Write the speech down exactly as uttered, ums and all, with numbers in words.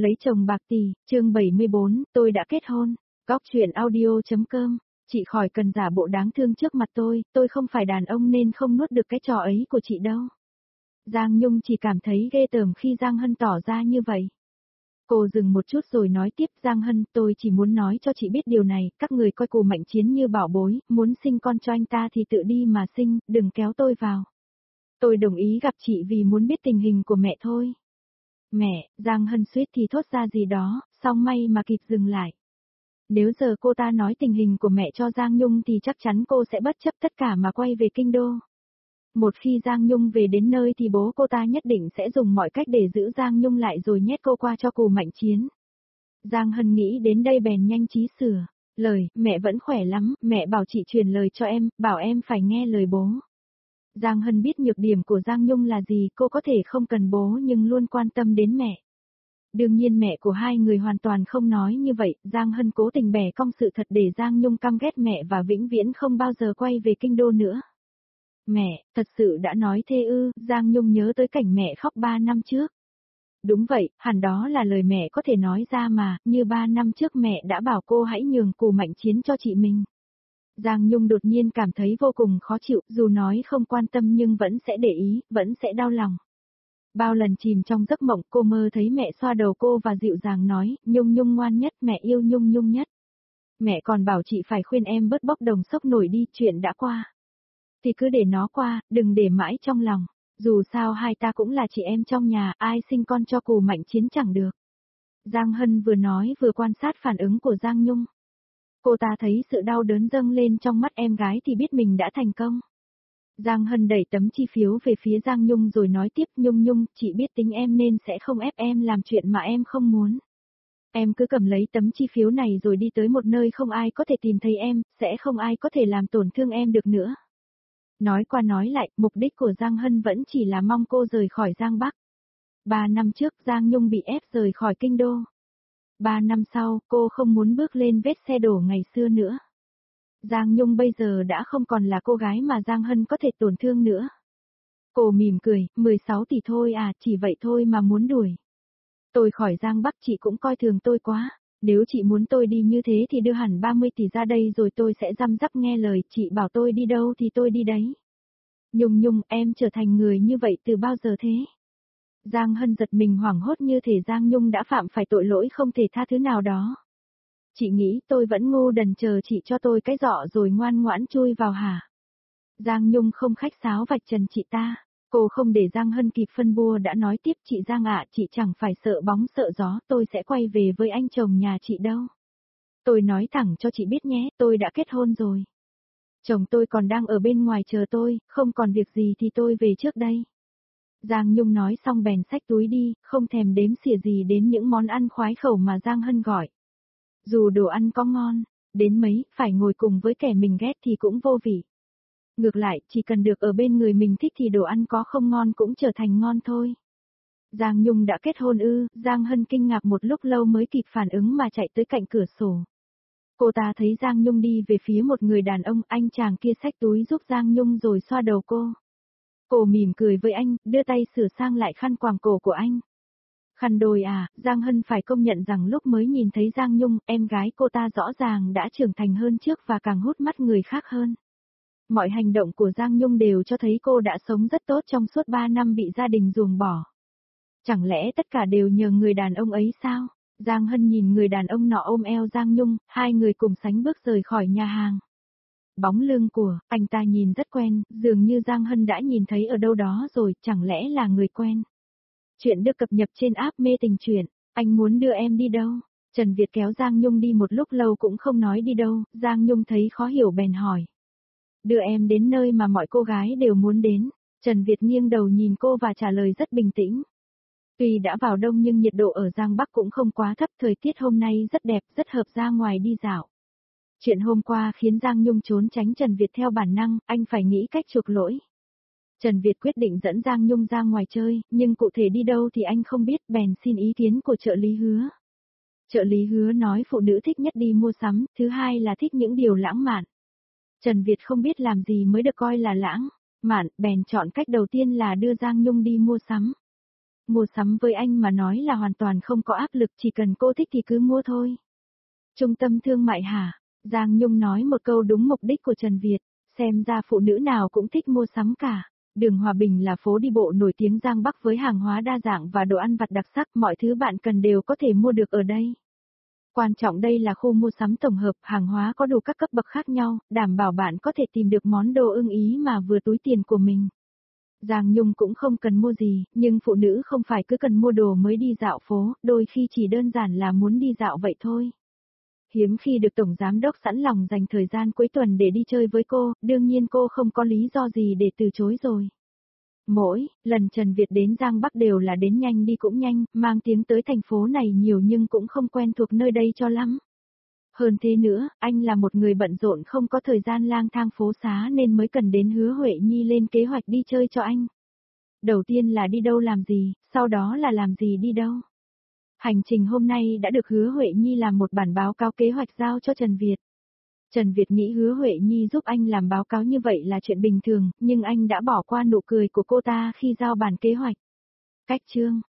Lấy chồng bạc tỷ, chương bảy mươi bốn, tôi đã kết hôn. Góc truyện audio.com, chị khỏi cần giả bộ đáng thương trước mặt tôi, tôi không phải đàn ông nên không nuốt được cái trò ấy của chị đâu. Giang Nhung chỉ cảm thấy ghê tởm khi Giang Hân tỏ ra như vậy. Cô dừng một chút rồi nói tiếp, Giang Hân, tôi chỉ muốn nói cho chị biết điều này, các người coi Cù Mạnh Chiến như bảo bối, muốn sinh con cho anh ta thì tự đi mà sinh, đừng kéo tôi vào. Tôi đồng ý gặp chị vì muốn biết tình hình của mẹ thôi. Mẹ, Giang Hân suýt thì thốt ra gì đó, song may mà kịp dừng lại. Nếu giờ cô ta nói tình hình của mẹ cho Giang Nhung thì chắc chắn cô sẽ bất chấp tất cả mà quay về kinh đô. Một khi Giang Nhung về đến nơi thì bố cô ta nhất định sẽ dùng mọi cách để giữ Giang Nhung lại rồi nhét cô qua cho Cù Mạnh Chiến. Giang Hân nghĩ đến đây bèn nhanh trí sửa. Lời, mẹ vẫn khỏe lắm, mẹ bảo chị truyền lời cho em, bảo em phải nghe lời bố. Giang Hân biết nhược điểm của Giang Nhung là gì, cô có thể không cần bố nhưng luôn quan tâm đến mẹ. Đương nhiên mẹ của hai người hoàn toàn không nói như vậy, Giang Hân cố tình bẻ cong sự thật để Giang Nhung căm ghét mẹ và vĩnh viễn không bao giờ quay về kinh đô nữa. Mẹ, thật sự đã nói thế ư, Giang Nhung nhớ tới cảnh mẹ khóc ba năm trước. Đúng vậy, hẳn đó là lời mẹ có thể nói ra mà, như ba năm trước mẹ đã bảo cô hãy nhường Cù Mạnh Chiến cho chị mình. Giang Nhung đột nhiên cảm thấy vô cùng khó chịu, dù nói không quan tâm nhưng vẫn sẽ để ý, vẫn sẽ đau lòng. Bao lần chìm trong giấc mộng cô mơ thấy mẹ xoa đầu cô và dịu dàng nói, Nhung Nhung ngoan nhất, mẹ yêu Nhung Nhung nhất. Mẹ còn bảo chị phải khuyên em bớt bốc đồng sốc nổi đi, chuyện đã qua. Thì cứ để nó qua, đừng để mãi trong lòng. Dù sao hai ta cũng là chị em trong nhà, ai sinh con cho Cù Mạnh Chiến chẳng được. Giang Hân vừa nói vừa quan sát phản ứng của Giang Nhung. Cô ta thấy sự đau đớn dâng lên trong mắt em gái thì biết mình đã thành công. Giang Hân đẩy tấm chi phiếu về phía Giang Nhung rồi nói tiếp, Nhung Nhung, chị biết tính em nên sẽ không ép em làm chuyện mà em không muốn. Em cứ cầm lấy tấm chi phiếu này rồi đi tới một nơi không ai có thể tìm thấy em, sẽ không ai có thể làm tổn thương em được nữa. Nói qua nói lại, mục đích của Giang Hân vẫn chỉ là mong cô rời khỏi Giang Bắc. Ba năm trước Giang Nhung bị ép rời khỏi kinh đô. Ba năm sau, cô không muốn bước lên vết xe đổ ngày xưa nữa. Giang Nhung bây giờ đã không còn là cô gái mà Giang Hân có thể tổn thương nữa. Cô mỉm cười, mười sáu tỷ thôi à, chỉ vậy thôi mà muốn đuổi. Tôi khỏi Giang Bắc chị cũng coi thường tôi quá. Nếu chị muốn tôi đi như thế thì đưa hẳn ba mươi tỷ ra đây rồi tôi sẽ răm rắp nghe lời, chị bảo tôi đi đâu thì tôi đi đấy. Nhung Nhung, em trở thành người như vậy từ bao giờ thế? Giang Hân giật mình hoảng hốt như thể Giang Nhung đã phạm phải tội lỗi không thể tha thứ nào đó. Chị nghĩ tôi vẫn ngu đần chờ chị cho tôi cái giỏ rồi ngoan ngoãn chui vào hả? Giang Nhung không khách sáo vạch trần chị ta. Cô không để Giang Hân kịp phân bua đã nói tiếp, chị Giang ạ, chị chẳng phải sợ bóng sợ gió, tôi sẽ quay về với anh chồng nhà chị đâu. Tôi nói thẳng cho chị biết nhé, tôi đã kết hôn rồi. Chồng tôi còn đang ở bên ngoài chờ tôi, không còn việc gì thì tôi về trước đây. Giang Nhung nói xong bèn xách túi đi, không thèm đếm xỉa gì đến những món ăn khoái khẩu mà Giang Hân gọi. Dù đồ ăn có ngon, đến mấy, phải ngồi cùng với kẻ mình ghét thì cũng vô vị. Ngược lại, chỉ cần được ở bên người mình thích thì đồ ăn có không ngon cũng trở thành ngon thôi. Giang Nhung đã kết hôn ư, Giang Hân kinh ngạc một lúc lâu mới kịp phản ứng mà chạy tới cạnh cửa sổ. Cô ta thấy Giang Nhung đi về phía một người đàn ông, anh chàng kia xách túi giúp Giang Nhung rồi xoa đầu cô. Cô mỉm cười với anh, đưa tay sửa sang lại khăn quàng cổ của anh. Khăn đôi à, Giang Hân phải công nhận rằng lúc mới nhìn thấy Giang Nhung, em gái cô ta rõ ràng đã trưởng thành hơn trước và càng hút mắt người khác hơn. Mọi hành động của Giang Nhung đều cho thấy cô đã sống rất tốt trong suốt ba năm bị gia đình ruồng bỏ. Chẳng lẽ tất cả đều nhờ người đàn ông ấy sao? Giang Hân nhìn người đàn ông nọ ôm eo Giang Nhung, hai người cùng sánh bước rời khỏi nhà hàng. Bóng lưng của anh ta nhìn rất quen, dường như Giang Hân đã nhìn thấy ở đâu đó rồi, chẳng lẽ là người quen. Chuyện được cập nhật trên app Mê Tình Truyện, anh muốn đưa em đi đâu? Trần Việt kéo Giang Nhung đi một lúc lâu cũng không nói đi đâu, Giang Nhung thấy khó hiểu bèn hỏi. Đưa em đến nơi mà mọi cô gái đều muốn đến. Trần Việt nghiêng đầu nhìn cô và trả lời rất bình tĩnh. Tuy đã vào đông nhưng nhiệt độ ở Giang Bắc cũng không quá thấp, thời tiết hôm nay rất đẹp, rất hợp ra ngoài đi dạo. Chuyện hôm qua khiến Giang Nhung trốn tránh Trần Việt theo bản năng, anh phải nghĩ cách chuộc lỗi. Trần Việt quyết định dẫn Giang Nhung ra ngoài chơi, nhưng cụ thể đi đâu thì anh không biết, bèn xin ý kiến của trợ lý Hứa. Trợ lý Hứa nói phụ nữ thích nhất đi mua sắm, thứ hai là thích những điều lãng mạn. Trần Việt không biết làm gì mới được coi là lãng mạn, bèn chọn cách đầu tiên là đưa Giang Nhung đi mua sắm. Mua sắm với anh mà nói là hoàn toàn không có áp lực, chỉ cần cô thích thì cứ mua thôi. Trung tâm thương mại hả? Giang Nhung nói một câu đúng mục đích của Trần Việt, xem ra phụ nữ nào cũng thích mua sắm cả. Đường Hòa Bình là phố đi bộ nổi tiếng Giang Bắc với hàng hóa đa dạng và đồ ăn vặt đặc sắc, mọi thứ bạn cần đều có thể mua được ở đây. Quan trọng đây là khu mua sắm tổng hợp, hàng hóa có đủ các cấp bậc khác nhau, đảm bảo bạn có thể tìm được món đồ ưng ý mà vừa túi tiền của mình. Giang Nhung cũng không cần mua gì, nhưng phụ nữ không phải cứ cần mua đồ mới đi dạo phố, đôi khi chỉ đơn giản là muốn đi dạo vậy thôi. Hiếm khi được Tổng Giám Đốc sẵn lòng dành thời gian cuối tuần để đi chơi với cô, đương nhiên cô không có lý do gì để từ chối rồi. Mỗi lần Trần Việt đến Giang Bắc đều là đến nhanh đi cũng nhanh, mang tiếng tới thành phố này nhiều nhưng cũng không quen thuộc nơi đây cho lắm. Hơn thế nữa, anh là một người bận rộn không có thời gian lang thang phố xá nên mới cần đến Hứa Huệ Nhi lên kế hoạch đi chơi cho anh. Đầu tiên là đi đâu làm gì, sau đó là làm gì đi đâu. Hành trình hôm nay đã được Hứa Huệ Nhi làm một bản báo cáo kế hoạch giao cho Trần Việt. Trần Việt nghĩ Hứa Huệ Nhi giúp anh làm báo cáo như vậy là chuyện bình thường, nhưng anh đã bỏ qua nụ cười của cô ta khi giao bản kế hoạch. Cách chương